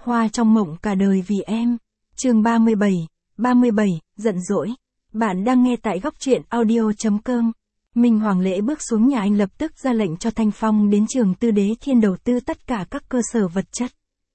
Hoa trong mộng cả đời vì em. Chương 37, giận dỗi. Bạn đang nghe tại góc truyện audio.com. Minh Hoàng Lễ bước xuống nhà anh lập tức ra lệnh cho Thanh Phong đến trường Tư Đế Thiên đầu tư tất cả các cơ sở vật chất.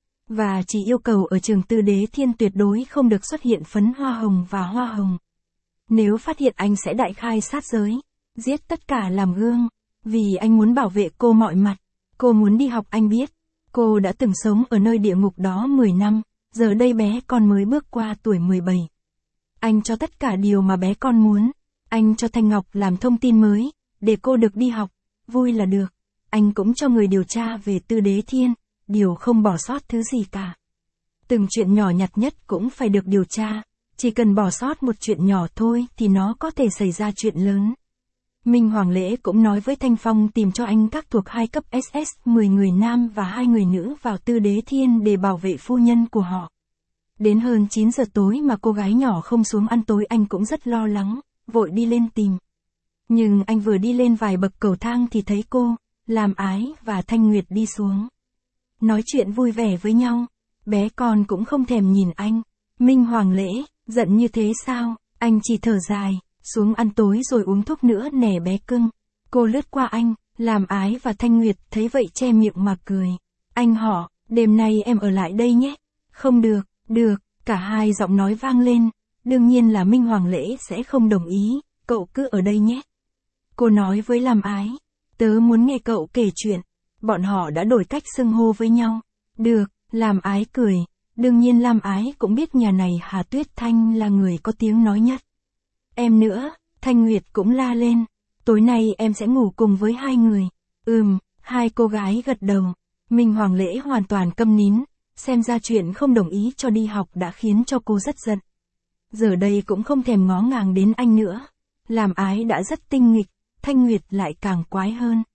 Và chỉ yêu cầu ở trường Tư Đế Thiên tuyệt đối không được xuất hiện phấn hoa hồng và hoa hồng. Nếu phát hiện anh sẽ đại khai sát giới, giết tất cả làm gương. Vì anh muốn bảo vệ cô mọi mặt. Cô muốn đi học anh biết. Cô đã từng sống ở nơi địa ngục đó 10 năm, giờ đây bé con mới bước qua tuổi 17. Anh cho tất cả điều mà bé con muốn. Anh cho Thanh Ngọc làm thông tin mới, để cô được đi học, vui là được. Anh cũng cho người điều tra về Tư Đế Thiên, điều không bỏ sót thứ gì cả. Từng chuyện nhỏ nhặt nhất cũng phải được điều tra, chỉ cần bỏ sót một chuyện nhỏ thôi thì nó có thể xảy ra chuyện lớn. Minh Hoàng Lễ cũng nói với Thanh Phong tìm cho anh các thuộc 2 cấp SS, 10 người nam và 2 người nữ vào Tư Đế Thiên để bảo vệ phu nhân của họ. Đến hơn 9 giờ tối mà cô gái nhỏ không xuống ăn tối anh cũng rất lo lắng, vội đi lên tìm. Nhưng anh vừa đi lên vài bậc cầu thang thì thấy cô, Lam Ái và Thanh Nguyệt đi xuống. Nói chuyện vui vẻ với nhau, bé con cũng không thèm nhìn anh. Minh Hoàng Lễ, giận như thế sao? Anh chỉ thở dài. Xuống ăn tối rồi uống thuốc nữa nè bé cưng. Cô lướt qua anh, Lam Ái và Thanh Nguyệt thấy vậy che miệng mà cười. Anh họ, đêm nay em ở lại đây nhé. Không được, được, cả hai giọng nói vang lên. Đương nhiên là Minh Hoàng Lễ sẽ không đồng ý, cậu cứ ở đây nhé. Cô nói với Lam Ái, tớ muốn nghe cậu kể chuyện. Bọn họ đã đổi cách xưng hô với nhau. Được, Lam Ái cười. Đương nhiên Lam Ái cũng biết nhà này Hà Tuyết Thanh là người có tiếng nói nhất. Em nữa, Thanh Nguyệt cũng la lên. Tối nay em sẽ ngủ cùng với 2 người. Hai cô gái gật đầu. Minh Hoàng Lễ hoàn toàn câm nín. Xem ra chuyện không đồng ý cho đi học đã khiến cho cô rất giận. Giờ đây cũng không thèm ngó ngàng đến anh nữa. Lam Ái đã rất tinh nghịch, Thanh Nguyệt lại càng quái hơn.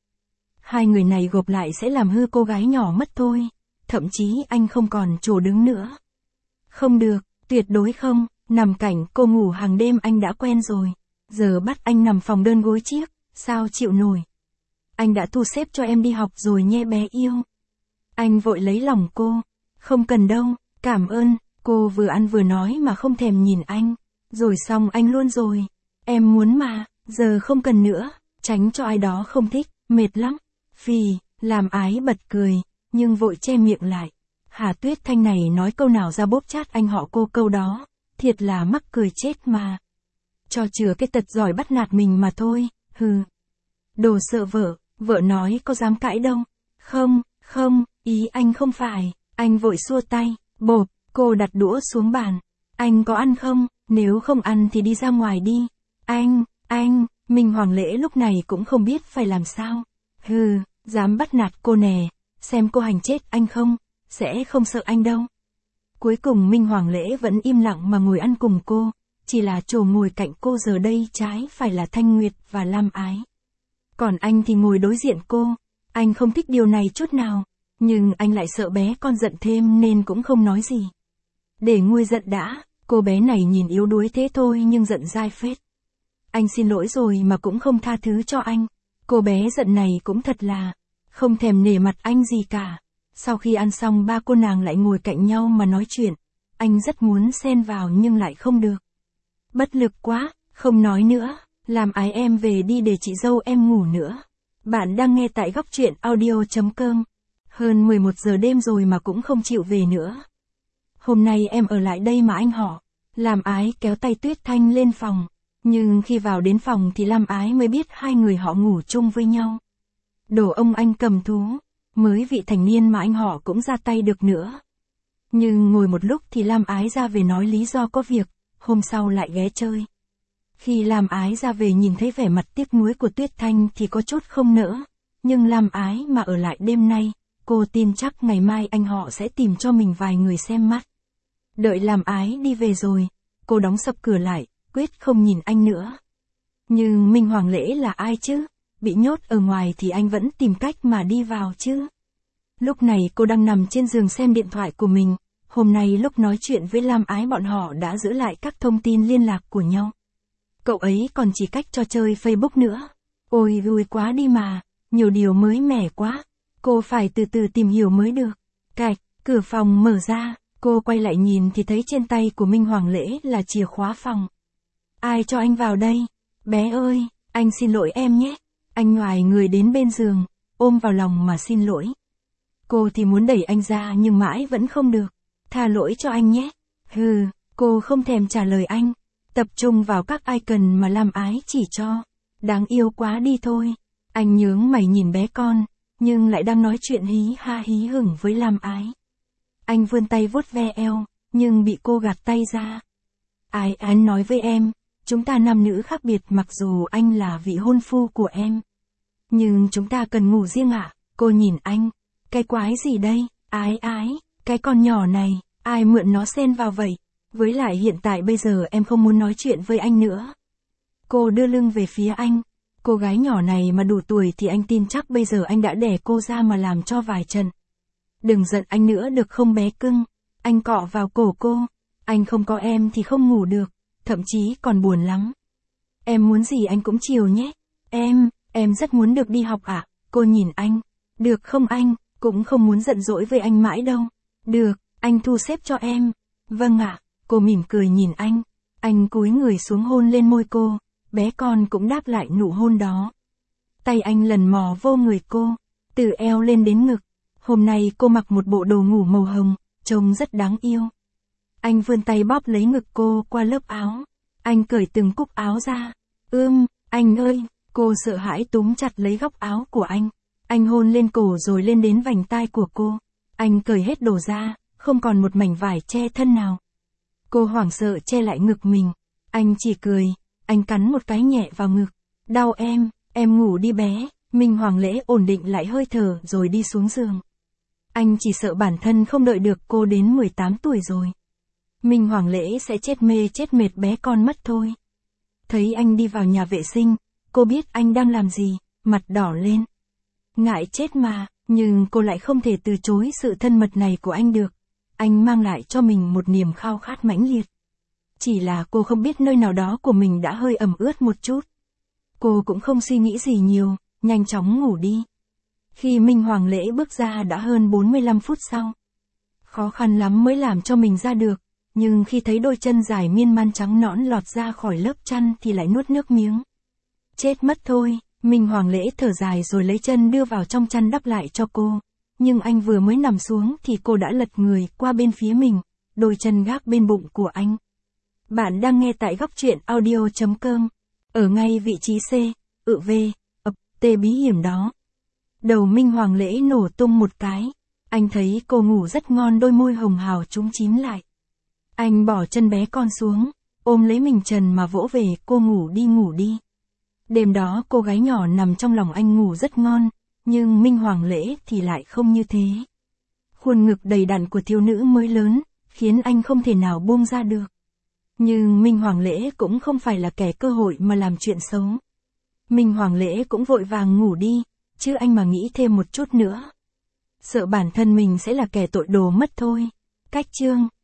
2 người này gộp lại sẽ làm hư cô gái nhỏ mất thôi. Thậm chí anh không còn chỗ đứng nữa. Không được, tuyệt đối không. Nằm cảnh cô ngủ hàng đêm anh đã quen rồi. Giờ bắt anh nằm phòng đơn gối chiếc, sao chịu nổi. Anh đã thu xếp cho em đi học rồi nhé bé yêu. Anh vội lấy lòng cô. Không cần đâu, cảm ơn. Cô vừa ăn vừa nói mà không thèm nhìn anh. Rồi xong anh luôn rồi. Em muốn mà, giờ không cần nữa. Tránh cho ai đó không thích, mệt lắm. Phì, Lam Ái bật cười, nhưng vội che miệng lại. Hà Tuyết Thanh này nói câu nào ra bóp chát anh họ cô câu đó. Thiệt là mắc cười chết mà. Cho chừa cái tật giỏi bắt nạt mình mà thôi, hừ. Đồ sợ vợ, vợ nói có dám cãi đâu. Không, ý anh không phải. Anh vội xua tay, bộp, cô đặt đũa xuống bàn. Anh có ăn không? Nếu không ăn thì đi ra ngoài đi. Anh, Minh Hoàng Lễ lúc này cũng không biết phải làm sao. Hừ, dám bắt nạt cô nè, xem cô hành chết anh không, sẽ không sợ anh đâu. Cuối cùng Minh Hoàng Lễ vẫn im lặng mà ngồi ăn cùng cô, chỉ là chỗ ngồi cạnh cô giờ đây trái phải là Thanh Nguyệt và Lam Ái. Còn anh thì ngồi đối diện cô, anh không thích điều này chút nào, nhưng anh lại sợ bé con giận thêm nên cũng không nói gì. Để nguôi giận đã, cô bé này nhìn yếu đuối thế thôi nhưng giận dai phết. Anh xin lỗi rồi mà cũng không tha thứ cho anh, cô bé giận này cũng thật là, không thèm nể mặt anh gì cả. Sau khi ăn xong 3 cô nàng lại ngồi cạnh nhau mà nói chuyện. Anh rất muốn xen vào nhưng lại không được. Bất lực quá, không nói nữa. Làm Ái em về đi để chị dâu em ngủ nữa. Bạn đang nghe tại góc truyện audio.com. Hơn 11 giờ đêm rồi mà cũng không chịu về nữa. Hôm nay em ở lại đây mà anh họ. Làm Ái kéo tay Tuyết Thanh lên phòng. Nhưng khi vào đến phòng thì Lam Ái mới biết 2 người họ ngủ chung với nhau. Đồ ông anh cầm thú. Mới vị thành niên mà anh họ cũng ra tay được nữa. Nhưng ngồi một lúc thì Lam Ái ra về nói lý do có việc, hôm sau lại ghé chơi. Khi Lam Ái ra về nhìn thấy vẻ mặt tiếc nuối của Tuyết Thanh thì có chút không nỡ. Nhưng Lam Ái mà ở lại đêm nay, cô tin chắc ngày mai anh họ sẽ tìm cho mình vài người xem mắt. Đợi Lam Ái đi về rồi, cô đóng sập cửa lại, quyết không nhìn anh nữa. Nhưng Minh Hoàng Lễ là ai chứ? Bị nhốt ở ngoài thì anh vẫn tìm cách mà đi vào chứ. Lúc này cô đang nằm trên giường xem điện thoại của mình. Hôm nay lúc nói chuyện với Lam Ái bọn họ đã giữ lại các thông tin liên lạc của nhau. Cậu ấy còn chỉ cách cho chơi Facebook nữa. Ôi vui quá đi mà, nhiều điều mới mẻ quá. Cô phải từ từ tìm hiểu mới được. Cửa phòng mở ra, cô quay lại nhìn thì thấy trên tay của Minh Hoàng Lễ là chìa khóa phòng. Ai cho anh vào đây? Bé ơi, anh xin lỗi em nhé. Anh ngoài người đến bên giường, ôm vào lòng mà xin lỗi. Cô thì muốn đẩy anh ra nhưng mãi vẫn không được. Tha lỗi cho anh nhé. Hừ, cô không thèm trả lời anh. Tập trung vào các icon mà Lam Ái chỉ cho. Đáng yêu quá đi thôi. Anh nhướng mày nhìn bé con, nhưng lại đang nói chuyện hí ha hí hửng với Lam Ái. Anh vươn tay vuốt ve eo, nhưng bị cô gạt tay ra. Anh nói với em, chúng ta nam nữ khác biệt mặc dù anh là vị hôn phu của em. Nhưng chúng ta cần ngủ riêng ạ. Cô nhìn anh. Cái quái gì đây? Cái con nhỏ này, ai mượn nó xen vào vậy? Với lại hiện tại bây giờ em không muốn nói chuyện với anh nữa. Cô đưa lưng về phía anh. Cô gái nhỏ này mà đủ tuổi thì anh tin chắc bây giờ anh đã đẻ cô ra mà làm cho vài trận. Đừng giận anh nữa được không bé cưng? Anh cọ vào cổ cô. Anh không có em thì không ngủ được, thậm chí còn buồn lắm. Em muốn gì anh cũng chiều nhé. Em rất muốn được đi học ạ. Cô nhìn anh. Được không anh, cũng không muốn giận dỗi với anh mãi đâu. Được, anh thu xếp cho em. Vâng ạ. Cô mỉm cười nhìn anh. Anh cúi người xuống hôn lên môi cô. Bé con cũng đáp lại nụ hôn đó. Tay anh lần mò vô người cô, từ eo lên đến ngực. Hôm nay cô mặc một bộ đồ ngủ màu hồng, trông rất đáng yêu. Anh vươn tay bóp lấy ngực cô qua lớp áo. Anh cởi từng cúc áo ra. Anh ơi, cô sợ hãi túm chặt lấy góc áo của anh. Anh hôn lên cổ rồi lên đến vành tai của cô. Anh cởi hết đồ ra, không còn một mảnh vải che thân nào. Cô hoảng sợ che lại ngực mình. Anh chỉ cười, anh cắn một cái nhẹ vào ngực. Đau em ngủ đi bé. Minh Hoàng Lễ ổn định lại hơi thở rồi đi xuống giường. Anh chỉ sợ bản thân không đợi được cô đến 18 tuổi rồi. Minh Hoàng Lễ sẽ chết mê chết mệt bé con mất thôi. Thấy anh đi vào nhà vệ sinh, cô biết anh đang làm gì, mặt đỏ lên. Ngại chết mà, nhưng cô lại không thể từ chối sự thân mật này của anh được. Anh mang lại cho mình một niềm khao khát mãnh liệt. Chỉ là cô không biết nơi nào đó của mình đã hơi ẩm ướt một chút. Cô cũng không suy nghĩ gì nhiều, nhanh chóng ngủ đi. Khi Minh Hoàng Lễ bước ra đã hơn 45 phút sau. Khó khăn lắm mới làm cho mình ra được, nhưng khi thấy đôi chân dài miên man trắng nõn lọt ra khỏi lớp chăn thì lại nuốt nước miếng. Chết mất thôi, Minh Hoàng Lễ thở dài rồi lấy chân đưa vào trong chăn đắp lại cho cô. Nhưng anh vừa mới nằm xuống thì cô đã lật người qua bên phía mình, đôi chân gác bên bụng của anh. Bạn đang nghe tại góc truyện audio.com. Ở ngay vị trí C, V, T bí hiểm đó. Đầu Minh Hoàng Lễ nổ tung một cái. Anh thấy cô ngủ rất ngon, đôi môi hồng hào chúm chím lại. Anh bỏ chân bé con xuống, ôm lấy mình trần mà vỗ về, cô ngủ đi. Đêm đó cô gái nhỏ nằm trong lòng anh ngủ rất ngon, nhưng Minh Hoàng Lễ thì lại không như thế. Khuôn ngực đầy đặn của thiếu nữ mới lớn, khiến anh không thể nào buông ra được. Nhưng Minh Hoàng Lễ cũng không phải là kẻ cơ hội mà làm chuyện xấu. Minh Hoàng Lễ cũng vội vàng ngủ đi, chứ anh mà nghĩ thêm một chút nữa, sợ bản thân mình sẽ là kẻ tội đồ mất thôi. Cách chương